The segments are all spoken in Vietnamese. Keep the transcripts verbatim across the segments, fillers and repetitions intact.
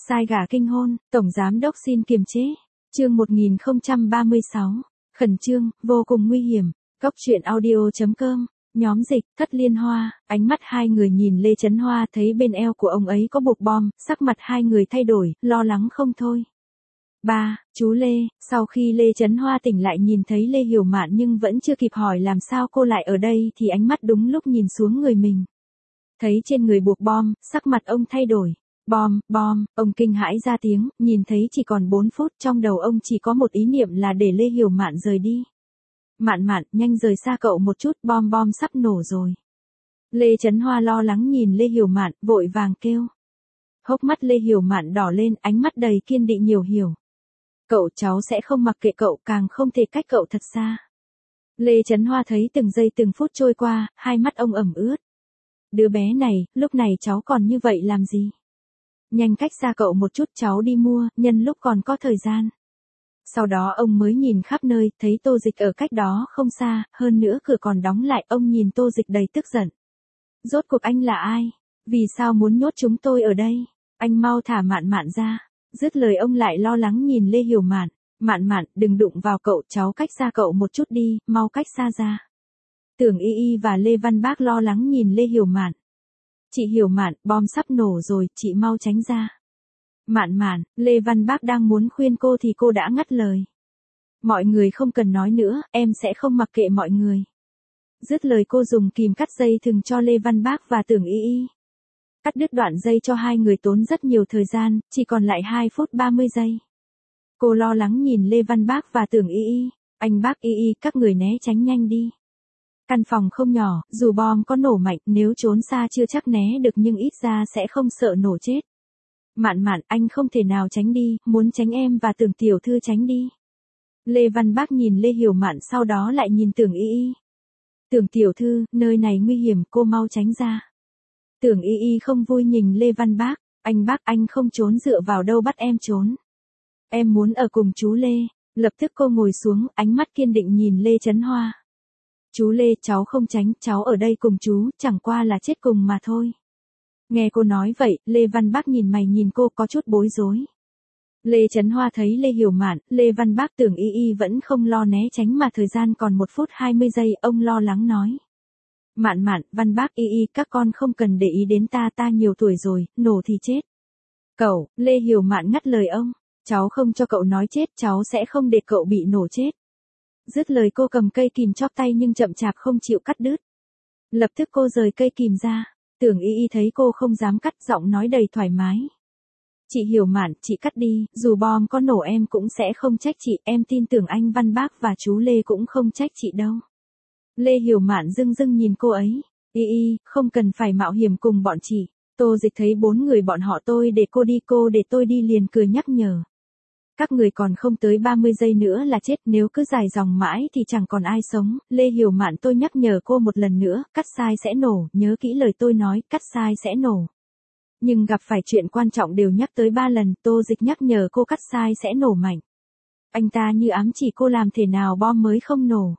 Sai gà kinh hôn, Tổng Giám Đốc xin kiềm chế. Chương một nghìn không trăm ba mươi sáu. Khẩn trương, vô cùng nguy hiểm. Cốc truyện audio chấm com. Nhóm dịch, Thất Liên Hoa. Ánh mắt hai người nhìn Lê Chấn Hoa, thấy bên eo của ông ấy có buộc bom, sắc mặt hai người thay đổi, lo lắng không thôi. Ba, chú Lê. Sau khi Lê Chấn Hoa tỉnh lại nhìn thấy Lê Hiểu Mạn nhưng vẫn chưa kịp hỏi làm sao cô lại ở đây thì ánh mắt đúng lúc nhìn xuống người mình. Thấy trên người buộc bom, sắc mặt ông thay đổi. Bom, bom, ông kinh hãi ra tiếng, nhìn thấy chỉ còn bốn phút, trong đầu ông chỉ có một ý niệm là để Lê Hiểu Mạn rời đi. Mạn Mạn, nhanh rời xa cậu một chút, bom bom sắp nổ rồi. Lê Chấn Hoa lo lắng nhìn Lê Hiểu Mạn, vội vàng kêu. Hốc mắt Lê Hiểu Mạn đỏ lên, ánh mắt đầy kiên định hiểu hiểu. Cậu, cháu sẽ không mặc kệ cậu, càng không thể cách cậu thật xa. Lê Chấn Hoa thấy từng giây từng phút trôi qua, hai mắt ông ẩm ướt. Đứa bé này, lúc này cháu còn như vậy làm gì? Nhanh cách xa cậu một chút, cháu đi mua, nhân lúc còn có thời gian. Sau đó ông mới nhìn khắp nơi, thấy Tô Dịch ở cách đó không xa, hơn nữa cửa còn đóng lại, ông nhìn Tô Dịch đầy tức giận. Rốt cuộc anh là ai? Vì sao muốn nhốt chúng tôi ở đây? Anh mau thả Mạn Mạn ra. Dứt lời ông lại lo lắng nhìn Lê Hiểu Mạn. Mạn Mạn, đừng đụng vào cậu, cháu cách xa cậu một chút đi, mau cách xa ra. Tưởng Y Y và Lê Văn Bác lo lắng nhìn Lê Hiểu Mạn. Chị Hiểu Mạn, bom sắp nổ rồi, chị mau tránh ra. Mạn Mạn, Lê Văn Bác đang muốn khuyên cô thì cô đã ngắt lời. Mọi người không cần nói nữa, em sẽ không mặc kệ mọi người. Dứt lời cô dùng kìm cắt dây thừng cho Lê Văn Bác và Tưởng Y Y. Cắt đứt đoạn dây cho hai người tốn rất nhiều thời gian, chỉ còn lại hai phút ba mươi giây. Cô lo lắng nhìn Lê Văn Bác và Tưởng Y Y. Anh Bác Y Y, các người né tránh nhanh đi. Căn phòng không nhỏ, dù bom có nổ mạnh, nếu trốn xa chưa chắc né được nhưng ít ra sẽ không sợ nổ chết. Mạn Mạn, anh không thể nào tránh đi, muốn tránh em và Tưởng tiểu thư tránh đi. Lê Văn Bác nhìn Lê Hiểu Mạn sau đó lại nhìn Tưởng Y Y. Tưởng tiểu thư, nơi này nguy hiểm, cô mau tránh ra. Tưởng Y Y không vui nhìn Lê Văn Bác. Anh Bác, anh không trốn, dựa vào đâu bắt em trốn. Em muốn ở cùng chú Lê. Lập tức cô ngồi xuống, ánh mắt kiên định nhìn Lê Chấn Hoa. Chú Lê, cháu không tránh, cháu ở đây cùng chú, chẳng qua là chết cùng mà thôi. Nghe cô nói vậy, Lê Văn Bác nhìn mày nhìn cô có chút bối rối. Lê Chấn Hoa thấy Lê Hiểu Mạn, Lê Văn Bác, Tưởng Y Y vẫn không lo né tránh mà thời gian còn một phút hai mươi giây, ông lo lắng nói. Mạn Mạn, Văn Bác, Y Y, các con không cần để ý đến ta, ta nhiều tuổi rồi, nổ thì chết. Cậu, Lê Hiểu Mạn ngắt lời ông. Cháu không cho cậu nói chết, cháu sẽ không để cậu bị nổ chết. Dứt lời cô cầm cây kìm chóp tay nhưng chậm chạp không chịu cắt đứt. Lập tức cô rời cây kìm ra. Tưởng Y Y thấy cô không dám cắt, giọng nói đầy thoải mái. Chị Hiểu Mạn, chị cắt đi, dù bom có nổ em cũng sẽ không trách chị, em tin tưởng anh Văn Bác và chú Lê cũng không trách chị đâu. Lê Hiểu Mạn dưng dưng nhìn cô ấy. Y Y, không cần phải mạo hiểm cùng bọn chị. Tô Dịch thấy bốn người bọn họ, tôi để cô đi, cô để tôi đi, liền cười nhắc nhở. Các người còn không tới ba mươi giây nữa là chết, nếu cứ dài dòng mãi thì chẳng còn ai sống. Lê Hiểu Mạn, tôi nhắc nhở cô một lần nữa, cắt sai sẽ nổ, nhớ kỹ lời tôi nói, cắt sai sẽ nổ. Nhưng gặp phải chuyện quan trọng đều nhắc tới ba lần, Tô Dịch nhắc nhở cô cắt sai sẽ nổ mạnh. Anh ta như ám chỉ cô, làm thế nào bom mới không nổ.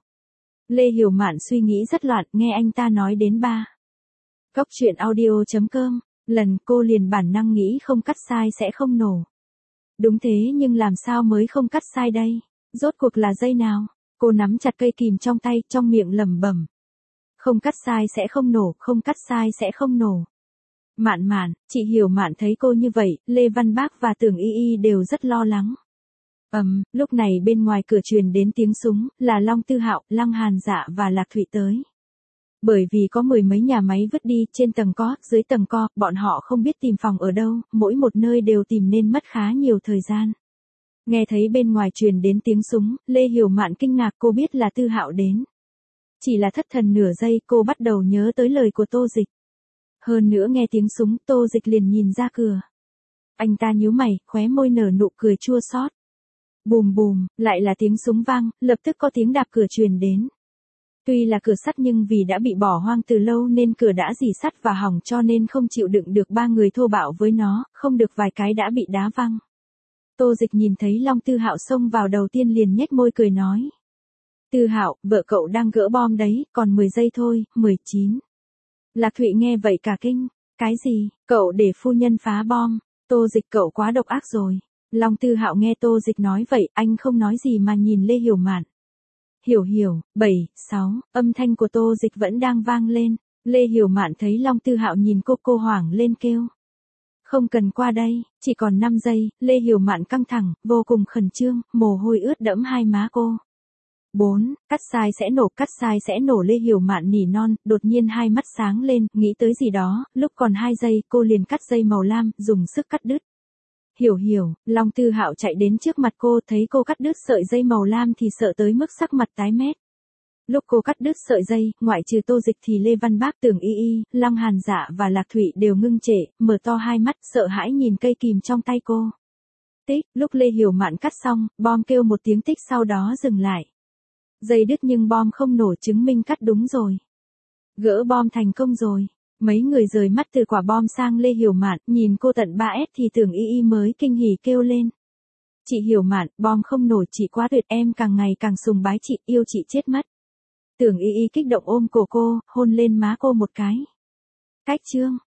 Lê Hiểu Mạn suy nghĩ rất loạn, nghe anh ta nói đến ba. Cốc truyện audio chấm com, lần cô liền bản năng nghĩ không cắt sai sẽ không nổ. Đúng thế, nhưng làm sao mới không cắt sai đây? Rốt cuộc là dây nào? Cô nắm chặt cây kìm trong tay, trong miệng lẩm bẩm. Không cắt sai sẽ không nổ, không cắt sai sẽ không nổ. Mạn Mạn, chị Hiểu Mạn thấy cô như vậy, Lê Văn Bác và Tưởng Y Y đều rất lo lắng. Ầm, um, lúc này bên ngoài cửa truyền đến tiếng súng, là Long Tư Hạo, Lăng Hàn Dạ và Lạc Thụy tới. Bởi vì có mười mấy nhà máy vứt đi, trên tầng có, dưới tầng co, bọn họ không biết tìm phòng ở đâu, mỗi một nơi đều tìm nên mất khá nhiều thời gian. Nghe thấy bên ngoài truyền đến tiếng súng, Lê Hiểu Mạn kinh ngạc, cô biết là Tư Hạo đến. Chỉ là thất thần nửa giây, cô bắt đầu nhớ tới lời của Tô Dịch. Hơn nữa nghe tiếng súng, Tô Dịch liền nhìn ra cửa. Anh ta nhíu mày, khóe môi nở nụ cười chua xót. Bùm bùm, lại là tiếng súng vang, lập tức có tiếng đạp cửa truyền đến. Tuy là cửa sắt nhưng vì đã bị bỏ hoang từ lâu nên cửa đã rỉ sắt và hỏng, cho nên không chịu đựng được ba người thô bạo với nó, không được vài cái đã bị đá văng. Tô Dịch nhìn thấy Long Tư Hạo xông vào đầu tiên liền nhếch môi cười nói. Tư Hạo, vợ cậu đang gỡ bom đấy, còn mười giây thôi, mười chín. Lạc Thụy nghe vậy cả kinh. Cái gì, cậu để phu nhân phá bom? Tô Dịch cậu quá độc ác rồi. Long Tư Hạo nghe Tô Dịch nói vậy, anh không nói gì mà nhìn Lê Hiểu Mạn. Hiểu hiểu, bảy, sáu, âm thanh của Tô Dịch vẫn đang vang lên. Lê Hiểu Mạn thấy Long Tư Hạo nhìn cô, cô hoảng lên kêu. Không cần qua đây, chỉ còn năm giây, Lê Hiểu Mạn căng thẳng, vô cùng khẩn trương, mồ hôi ướt đẫm hai má cô. bốn, cắt sai sẽ nổ, cắt sai sẽ nổ. Lê Hiểu Mạn nỉ non, đột nhiên hai mắt sáng lên, nghĩ tới gì đó, lúc còn hai giây, cô liền cắt dây màu lam, dùng sức cắt đứt. Hiểu hiểu, Long Tư Hạo chạy đến trước mặt cô, thấy cô cắt đứt sợi dây màu lam thì sợ tới mức sắc mặt tái mét. Lúc cô cắt đứt sợi dây, ngoại trừ Tô Dịch thì Lê Văn Bác, Tưởng Y Y, Long Hàn Dạ và Lạc Thụy đều ngưng trệ, mở to hai mắt, sợ hãi nhìn cây kìm trong tay cô. Tích, lúc Lê Hiểu Mạn cắt xong, bom kêu một tiếng tích sau đó dừng lại. Dây đứt nhưng bom không nổ, chứng minh cắt đúng rồi. Gỡ bom thành công rồi. Mấy người rời mắt từ quả bom sang Lê Hiểu Mạn, nhìn cô tận ba ét thì Tưởng Y Y mới kinh hỉ kêu lên. Chị Hiểu Mạn, bom không nổ, chị quá tuyệt, em càng ngày càng sùng bái chị, yêu chị chết mất. Tưởng Y Y kích động ôm cổ cô, hôn lên má cô một cái. Cách chương.